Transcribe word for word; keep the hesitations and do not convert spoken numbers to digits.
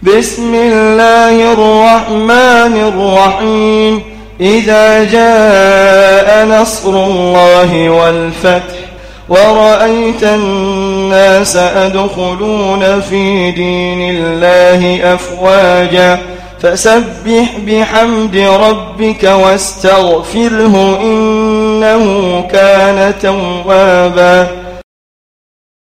بسم الله الرحمن الرحيم إذا جاء نصر الله والفتح ورأيت الناس أدخلون في دين الله أفواجا فسبح بحمد ربك واستغفره إنه كان توابا